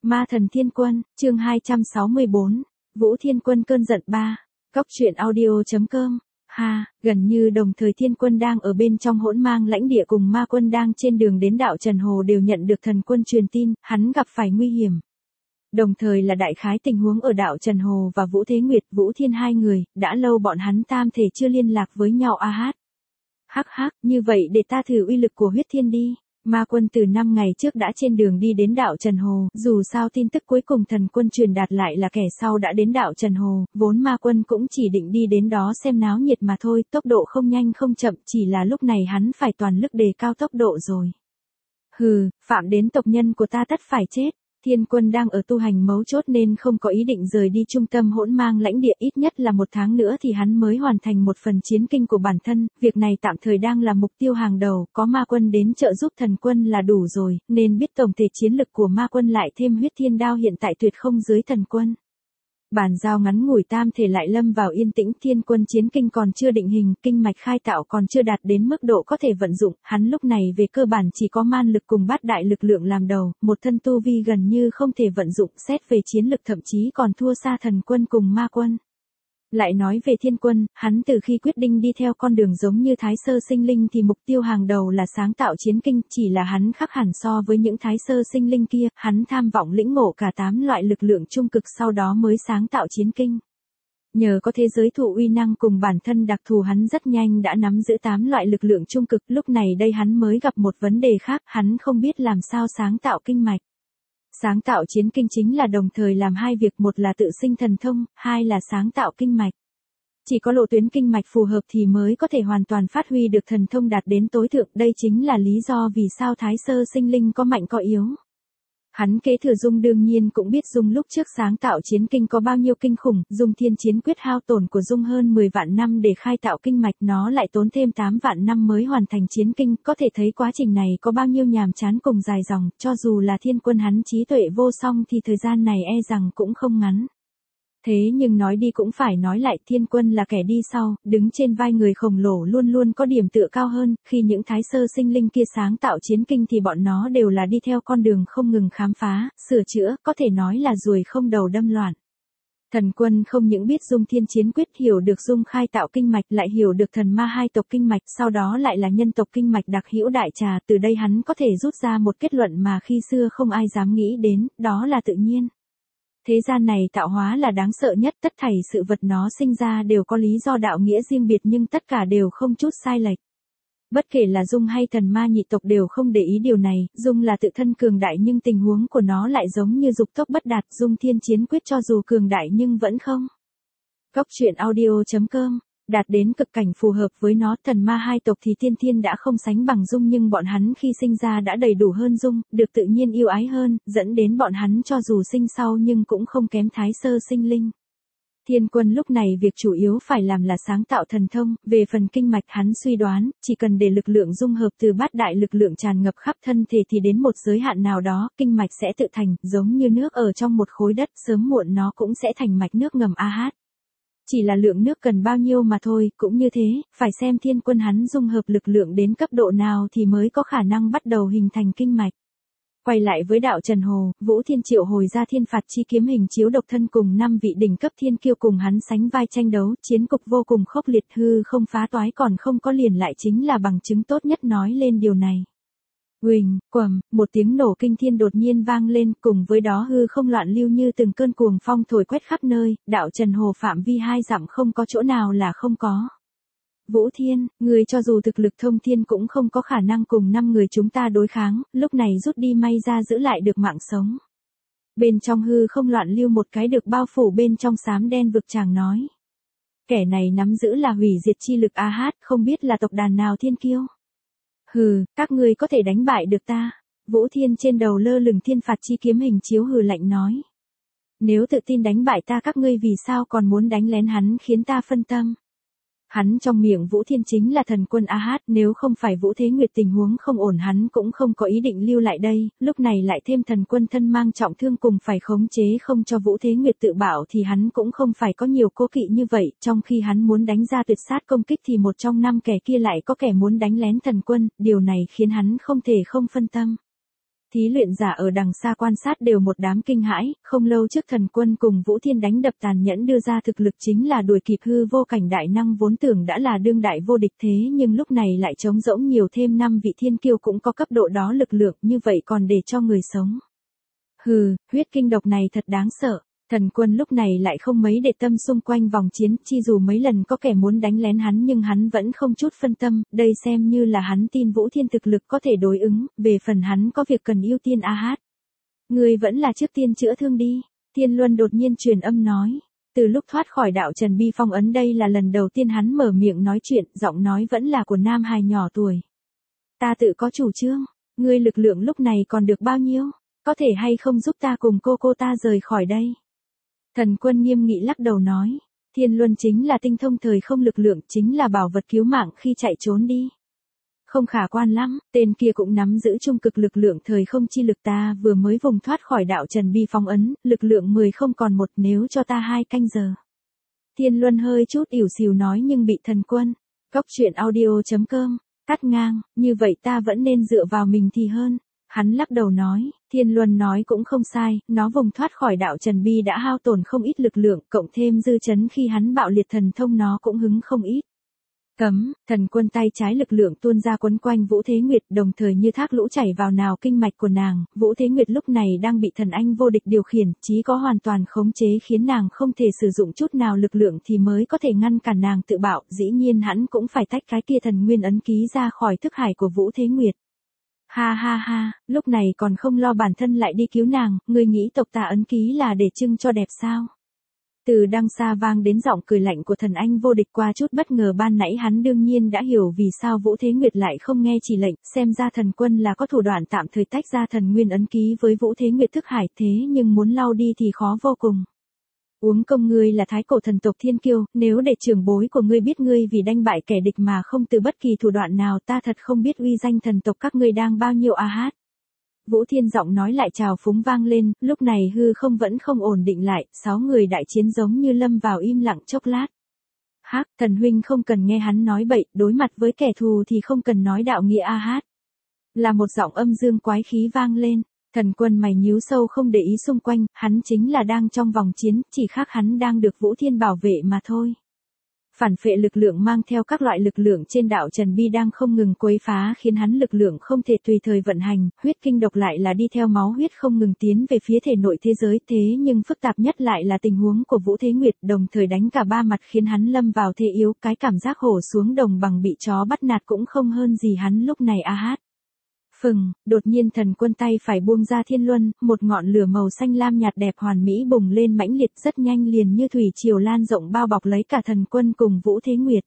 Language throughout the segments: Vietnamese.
Ma thần thiên quân, chương 264, Vũ Thiên Quân cơn giận 3. Cóc truyện audio.com. Gần như đồng thời Thiên Quân đang ở bên trong hỗn mang lãnh địa cùng Ma Quân đang trên đường đến đạo Trần Hồ đều nhận được thần quân truyền tin, hắn gặp phải nguy hiểm. Đồng thời là đại khái tình huống ở đạo Trần Hồ và Vũ Thế Nguyệt, Vũ Thiên hai người, đã lâu bọn hắn tam thể chưa liên lạc với nhau như vậy để ta thử uy lực của huyết thiên đi. Ma Quân từ 5 ngày trước đã trên đường đi đến đạo Trần Hồ, dù sao tin tức cuối cùng thần quân truyền đạt lại là kẻ sau đã đến đạo Trần Hồ, vốn Ma Quân cũng chỉ định đi đến đó xem náo nhiệt mà thôi, tốc độ không nhanh không chậm, chỉ là lúc này hắn phải toàn lực đề cao tốc độ rồi. Phạm đến tộc nhân của ta tất phải chết. Thiên Quân đang ở tu hành mấu chốt nên không có ý định rời đi trung tâm hỗn mang lãnh địa, ít nhất là 1 tháng nữa thì hắn mới hoàn thành một phần chiến kinh của bản thân, việc này tạm thời đang là mục tiêu hàng đầu, có Ma Quân đến trợ giúp thần quân là đủ rồi, nên biết tổng thể chiến lực của Ma Quân lại thêm huyết thiên đao hiện tại tuyệt không dưới thần quân. Bàn giao ngắn ngủi tam thể lại lâm vào yên tĩnh, Thiên Quân chiến kinh còn chưa định hình, kinh mạch khai tạo còn chưa đạt đến mức độ có thể vận dụng, hắn lúc này về cơ bản chỉ có man lực cùng bát đại lực lượng làm đầu, một thân tu vi gần như không thể vận dụng, xét về chiến lực thậm chí còn thua xa thần quân cùng Ma Quân. Lại nói về Thiên Quân, hắn từ khi quyết định đi theo con đường giống như Thái Sơ Sinh Linh thì mục tiêu hàng đầu là sáng tạo chiến kinh, chỉ là hắn khác hẳn so với những Thái Sơ Sinh Linh kia, hắn tham vọng lĩnh ngộ cả 8 loại lực lượng trung cực sau đó mới sáng tạo chiến kinh. Nhờ có thế giới thụ uy năng cùng bản thân đặc thù hắn rất nhanh đã nắm giữ 8 loại lực lượng trung cực, lúc này đây hắn mới gặp một vấn đề khác, hắn không biết làm sao sáng tạo kinh mạch. Sáng tạo chiến kinh chính là đồng thời làm hai việc, một là tự sinh thần thông, hai là sáng tạo kinh mạch. Chỉ có lộ tuyến kinh mạch phù hợp thì mới có thể hoàn toàn phát huy được thần thông đạt đến tối thượng, đây chính là lý do vì sao Thái Sơ Sinh Linh có mạnh có yếu. Hắn kế thừa Dung đương nhiên cũng biết Dung lúc trước sáng tạo chiến kinh có bao nhiêu kinh khủng, Dung thiên chiến quyết hao tổn của Dung hơn 10 vạn năm để khai tạo kinh mạch, nó lại tốn thêm 8 vạn năm mới hoàn thành chiến kinh, có thể thấy quá trình này có bao nhiêu nhàm chán cùng dài dòng, cho dù là Thiên Quân hắn trí tuệ vô song thì thời gian này e rằng cũng không ngắn. Thế nhưng nói đi cũng phải nói lại, Thiên Quân là kẻ đi sau, đứng trên vai người khổng lồ luôn luôn có điểm tựa cao hơn, khi những Thái Sơ Sinh Linh kia sáng tạo chiến kinh thì bọn nó đều là đi theo con đường không ngừng khám phá, sửa chữa, có thể nói là ruồi không đầu đâm loạn. Thần Quân không những biết Dung thiên chiến quyết, hiểu được Dung khai tạo kinh mạch, lại hiểu được thần ma hai tộc kinh mạch, sau đó lại là nhân tộc kinh mạch đặc hữu đại trà, từ đây hắn có thể rút ra một kết luận mà khi xưa không ai dám nghĩ đến, đó là tự nhiên. Thế gian này tạo hóa là đáng sợ nhất, tất thảy sự vật nó sinh ra đều có lý do đạo nghĩa riêng biệt nhưng tất cả đều không chút sai lệch. Bất kể là Dung hay thần ma nhị tộc đều không để ý điều này, Dung là tự thân cường đại nhưng tình huống của nó lại giống như dục tốc bất đạt, Dung thiên chiến quyết cho dù cường đại nhưng vẫn không. Cóc truyện audio.com. Đạt đến cực cảnh phù hợp với nó, thần ma hai tộc thì tiên thiên đã không sánh bằng Dung nhưng bọn hắn khi sinh ra đã đầy đủ hơn Dung, được tự nhiên yêu ái hơn, dẫn đến bọn hắn cho dù sinh sau nhưng cũng không kém Thái Sơ Sinh Linh. Thiên Quân lúc này việc chủ yếu phải làm là sáng tạo thần thông, về phần kinh mạch hắn suy đoán, chỉ cần để lực lượng dung hợp từ bát đại lực lượng tràn ngập khắp thân thể thì đến một giới hạn nào đó, kinh mạch sẽ tự thành, giống như nước ở trong một khối đất, sớm muộn nó cũng sẽ thành mạch nước ngầm Chỉ là lượng nước cần bao nhiêu mà thôi, cũng như thế, phải xem Thiên Quân hắn dung hợp lực lượng đến cấp độ nào thì mới có khả năng bắt đầu hình thành kinh mạch. Quay lại với đạo Trần Hồ, Vũ Thiên triệu hồi ra thiên phạt chi kiếm hình chiếu độc thân cùng 5 vị đỉnh cấp thiên kiêu cùng hắn sánh vai tranh đấu, chiến cục vô cùng khốc liệt, hư không phá toái còn không có liền lại chính là bằng chứng tốt nhất nói lên điều này. Huỳnh, quầm, một tiếng nổ kinh thiên đột nhiên vang lên, cùng với đó hư không loạn lưu như từng cơn cuồng phong thổi quét khắp nơi, đạo Trần Hồ phạm vi 2 dặm không có chỗ nào là không có. Vũ Thiên, người cho dù thực lực thông thiên cũng không có khả năng cùng 5 người chúng ta đối kháng, lúc này rút đi may ra giữ lại được mạng sống. Bên trong hư không loạn lưu một cái được bao phủ bên trong xám đen vực chàng nói. Kẻ này nắm giữ là hủy diệt chi lực không biết là tộc đàn nào thiên kiêu. Các ngươi có thể đánh bại được ta. Vũ Thiên trên đầu lơ lửng thiên phạt chi kiếm hình chiếu hừ lạnh nói. Nếu tự tin đánh bại ta các ngươi vì sao còn muốn đánh lén hắn khiến ta phân tâm. Hắn trong miệng Vũ Thiên chính là thần quân nếu không phải Vũ Thế Nguyệt tình huống không ổn hắn cũng không có ý định lưu lại đây, lúc này lại thêm thần quân thân mang trọng thương cùng phải khống chế không cho Vũ Thế Nguyệt tự bảo thì hắn cũng không phải có nhiều cố kỵ như vậy, trong khi hắn muốn đánh ra tuyệt sát công kích thì một trong 5 kẻ kia lại có kẻ muốn đánh lén thần quân, điều này khiến hắn không thể không phân tâm. Thí luyện giả ở đằng xa quan sát đều một đám kinh hãi, không lâu trước thần quân cùng Vũ Thiên đánh đập tàn nhẫn đưa ra thực lực chính là đuổi kịp hư vô cảnh đại năng vốn tưởng đã là đương đại vô địch thế nhưng lúc này lại trống rỗng nhiều thêm 5 vị thiên kiêu cũng có cấp độ đó lực lượng như vậy còn để cho người sống. Hừ, huyết kinh độc này thật đáng sợ. Thần quân lúc này lại không mấy để tâm xung quanh vòng chiến, chi dù mấy lần có kẻ muốn đánh lén hắn nhưng hắn vẫn không chút phân tâm, đây xem như là hắn tin Vũ Thiên thực lực có thể đối ứng, về phần hắn có việc cần ưu tiên hát. Người vẫn là trước tiên chữa thương đi, Thiên Luân đột nhiên truyền âm nói. Từ lúc thoát khỏi đạo Trần Bi phong ấn đây là lần đầu tiên hắn mở miệng nói chuyện, giọng nói vẫn là của nam hài nhỏ tuổi. Ta tự có chủ trương, ngươi lực lượng lúc này còn được bao nhiêu, có thể hay không giúp ta cùng cô ta rời khỏi đây. Thần quân nghiêm nghị lắc đầu nói, Thiên Luân chính là tinh thông thời không lực lượng, chính là bảo vật cứu mạng khi chạy trốn đi. Không khả quan lắm, tên kia cũng nắm giữ trung cực lực lượng thời không chi lực ta vừa mới vùng thoát khỏi đạo Trần Bi phong ấn, lực lượng 10 không còn 1 nếu cho ta 2 canh giờ. Thiên Luân hơi chút ỉu xìu nói nhưng bị thần quân, Cóc Truyện Audio.com, cắt ngang, như vậy ta vẫn nên dựa vào mình thì hơn. Hắn lắc đầu nói, Thiên Luân nói cũng không sai, nó vùng thoát khỏi đạo Trần Bi đã hao tổn không ít lực lượng, cộng thêm dư chấn khi hắn bạo liệt thần thông nó cũng hứng không ít. Cấm, thần quân tay trái lực lượng tuôn ra quấn quanh Vũ Thế Nguyệt đồng thời như thác lũ chảy vào nào kinh mạch của nàng, Vũ Thế Nguyệt lúc này đang bị thần anh vô địch điều khiển, chí có hoàn toàn khống chế khiến nàng không thể sử dụng chút nào lực lượng thì mới có thể ngăn cản nàng tự bạo, dĩ nhiên hắn cũng phải tách cái kia thần nguyên ấn ký ra khỏi thức hải của Vũ Thế Nguyệt. Ha ha ha, lúc này còn không lo bản thân lại đi cứu nàng, ngươi nghĩ tộc ta ấn ký là để trưng cho đẹp sao? Từ đằng xa vang đến giọng cười lạnh của thần anh vô địch qua chút bất ngờ ban nãy hắn đương nhiên đã hiểu vì sao Vũ Thế Nguyệt lại không nghe chỉ lệnh, xem ra thần quân là có thủ đoạn tạm thời tách ra thần nguyên ấn ký với Vũ Thế Nguyệt thức hải thế nhưng muốn lau đi thì khó vô cùng. Uống công ngươi là thái cổ thần tộc thiên kiêu, nếu để trưởng bối của ngươi biết ngươi vì đánh bại kẻ địch mà không từ bất kỳ thủ đoạn nào ta thật không biết uy danh thần tộc các ngươi đang bao nhiêu hát. Vũ Thiên giọng nói lại trào phúng vang lên, lúc này hư không vẫn không ổn định lại, 6 người đại chiến giống như lâm vào im lặng chốc lát. Hắc, thần huynh không cần nghe hắn nói bậy, đối mặt với kẻ thù thì không cần nói đạo nghĩa hát. Là một giọng âm dương quái khí vang lên. Thần quân mày nhíu sâu không để ý xung quanh, hắn chính là đang trong vòng chiến, chỉ khác hắn đang được Vũ Thiên bảo vệ mà thôi. Phản phệ lực lượng mang theo các loại lực lượng trên đạo Trần Bi đang không ngừng quấy phá khiến hắn lực lượng không thể tùy thời vận hành, huyết kinh độc lại là đi theo máu huyết không ngừng tiến về phía thể nội thế giới thế nhưng phức tạp nhất lại là tình huống của Vũ Thế Nguyệt đồng thời đánh cả ba mặt khiến hắn lâm vào thế yếu, cái cảm giác hổ xuống đồng bằng bị chó bắt nạt cũng không hơn gì hắn lúc này hát. Phừng, đột nhiên thần quân tay phải buông ra Thiên Luân, một ngọn lửa màu xanh lam nhạt đẹp hoàn mỹ bùng lên mãnh liệt rất nhanh liền như thủy triều lan rộng bao bọc lấy cả thần quân cùng Vũ Thế Nguyệt.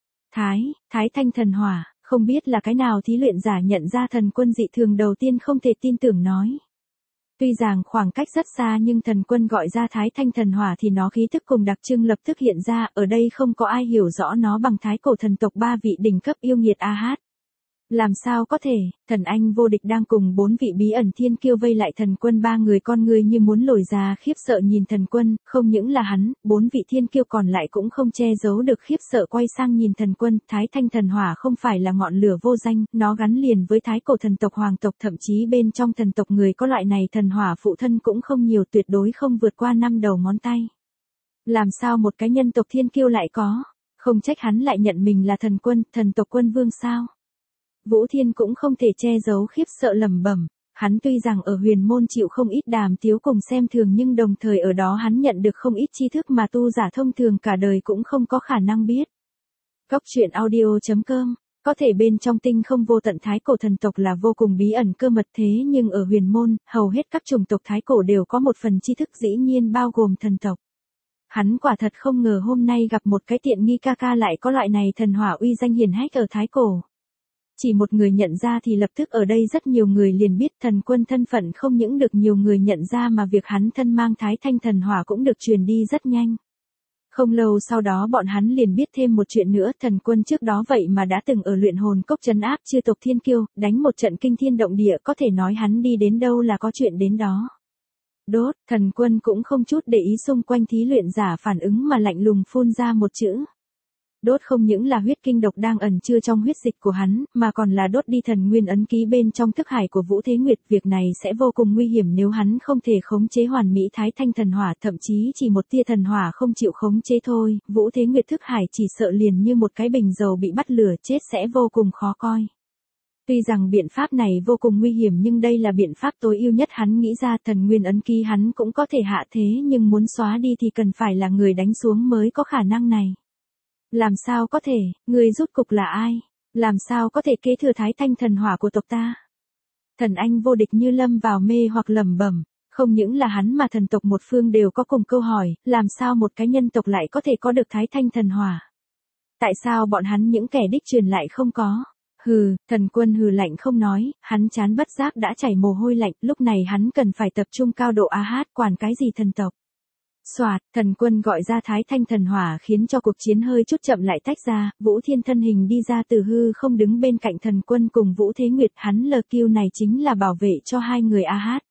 Thái thanh thần hỏa, không biết là cái nào thí luyện giả nhận ra thần quân dị thường đầu tiên không thể tin tưởng nói. Tuy rằng khoảng cách rất xa nhưng thần quân gọi ra thái thanh thần hỏa thì nó khí thức cùng đặc trưng lập tức hiện ra, ở đây không có ai hiểu rõ nó bằng thái cổ thần tộc 3 vị đỉnh cấp yêu nghiệt hát. Làm sao có thể, thần anh vô địch đang cùng 4 vị bí ẩn thiên kiêu vây lại thần quân 3 người con người như muốn lồi ra khiếp sợ nhìn thần quân, không những là hắn, 4 vị thiên kiêu còn lại cũng không che giấu được khiếp sợ quay sang nhìn thần quân, thái thanh thần hỏa không phải là ngọn lửa vô danh, nó gắn liền với thái cổ thần tộc hoàng tộc thậm chí bên trong thần tộc người có loại này thần hỏa phụ thân cũng không nhiều tuyệt đối không vượt qua 5 đầu ngón tay. Làm sao một cái nhân tộc thiên kiêu lại có, không trách hắn lại nhận mình là thần quân, thần tộc quân vương sao? Vũ Thiên cũng không thể che giấu khiếp sợ lẩm bẩm, hắn tuy rằng ở huyền môn chịu không ít đàm tiếu cùng xem thường nhưng đồng thời ở đó hắn nhận được không ít tri thức mà tu giả thông thường cả đời cũng không có khả năng biết. Cóc Truyện Audio.com, có thể bên trong tinh không vô tận thái cổ thần tộc là vô cùng bí ẩn cơ mật thế nhưng ở huyền môn, hầu hết các chủng tộc thái cổ đều có một phần tri thức dĩ nhiên bao gồm thần tộc. Hắn quả thật không ngờ hôm nay gặp một cái tiện nghi ca ca lại có loại này thần hỏa uy danh hiển hách ở thái cổ. Chỉ một người nhận ra thì lập tức ở đây rất nhiều người liền biết thần quân thân phận không những được nhiều người nhận ra mà việc hắn thân mang thái thanh thần hỏa cũng được truyền đi rất nhanh. Không lâu sau đó bọn hắn liền biết thêm một chuyện nữa, thần quân trước đó vậy mà đã từng ở luyện hồn cốc trấn áp chư tộc thiên kiêu, đánh một trận kinh thiên động địa có thể nói hắn đi đến đâu là có chuyện đến đó. Đốt, thần quân cũng không chút để ý xung quanh thí luyện giả phản ứng mà lạnh lùng phun ra một chữ. Đốt không những là huyết kinh độc đang ẩn chứa trong huyết dịch của hắn, mà còn là đốt đi thần nguyên ấn ký bên trong thức hải của Vũ Thế Nguyệt. Việc này sẽ vô cùng nguy hiểm nếu hắn không thể khống chế hoàn mỹ Thái Thanh thần hỏa, thậm chí chỉ một tia thần hỏa không chịu khống chế thôi, Vũ Thế Nguyệt thức hải chỉ sợ liền như một cái bình dầu bị bắt lửa, chết sẽ vô cùng khó coi. Tuy rằng biện pháp này vô cùng nguy hiểm nhưng đây là biện pháp tối ưu nhất hắn nghĩ ra. Thần nguyên ấn ký hắn cũng có thể hạ thế nhưng muốn xóa đi thì cần phải là người đánh xuống mới có khả năng này. Làm sao có thể, người rốt cục là ai? Làm sao có thể kế thừa Thái Thanh thần hỏa của tộc ta? Thần Anh Vô Địch như lâm vào mê hoặc lẩm bẩm, không những là hắn mà thần tộc một phương đều có cùng câu hỏi, làm sao một cái nhân tộc lại có thể có được Thái Thanh thần hỏa? Tại sao bọn hắn những kẻ đích truyền lại không có? Hừ, Thần Quân hừ lạnh không nói, hắn chán bất giác đã chảy mồ hôi lạnh, lúc này hắn cần phải tập trung cao độ quản cái gì thần tộc. Soạt, Thần Quân gọi ra Thái Thanh thần hỏa khiến cho cuộc chiến hơi chút chậm lại tách ra, Vũ Thiên thân hình đi ra từ hư không đứng bên cạnh Thần Quân cùng Vũ Thế Nguyệt, hắn LQ này chính là bảo vệ cho hai người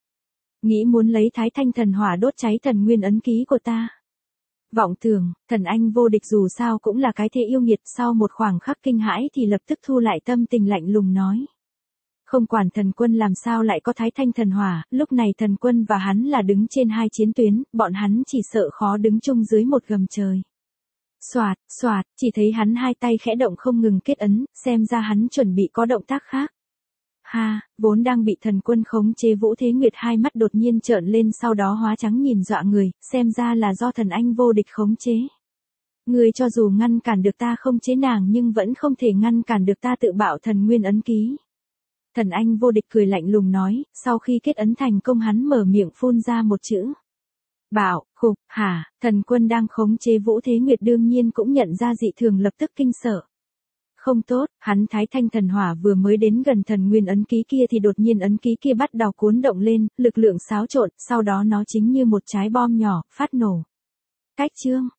Nghĩ muốn lấy Thái Thanh thần hỏa đốt cháy thần nguyên ấn ký của ta. Vọng tưởng, Thần Anh Vô Địch dù sao cũng là cái thế yêu nghiệt, sau một khoảng khắc kinh hãi thì lập tức thu lại tâm tình lạnh lùng nói. Không quản Thần Quân làm sao lại có Thái Thanh thần hỏa, lúc này Thần Quân và hắn là đứng trên hai chiến tuyến, bọn hắn chỉ sợ khó đứng chung dưới một gầm trời. Soạt, soạt, chỉ thấy hắn hai tay khẽ động không ngừng kết ấn, xem ra hắn chuẩn bị có động tác khác. Ha, vốn đang bị Thần Quân khống chế Vũ Thế Nguyệt hai mắt đột nhiên trợn lên sau đó hóa trắng nhìn dọa người, xem ra là do Thần Anh Vô Địch khống chế. Ngươi cho dù ngăn cản được ta không chế nàng nhưng vẫn không thể ngăn cản được ta tự bạo thần nguyên ấn ký. Thần Anh Vô Địch cười lạnh lùng nói, sau khi kết ấn thành công hắn mở miệng phun ra một chữ. Bảo, khục, hả, Thần Quân đang khống chế Vũ Thế Nguyệt đương nhiên cũng nhận ra dị thường lập tức kinh sợ. Không tốt, hắn Thái Thanh thần hỏa vừa mới đến gần thần nguyên ấn ký kia thì đột nhiên ấn ký kia bắt đầu cuốn động lên, lực lượng xáo trộn, sau đó nó chính như một trái bom nhỏ, phát nổ. Cách chương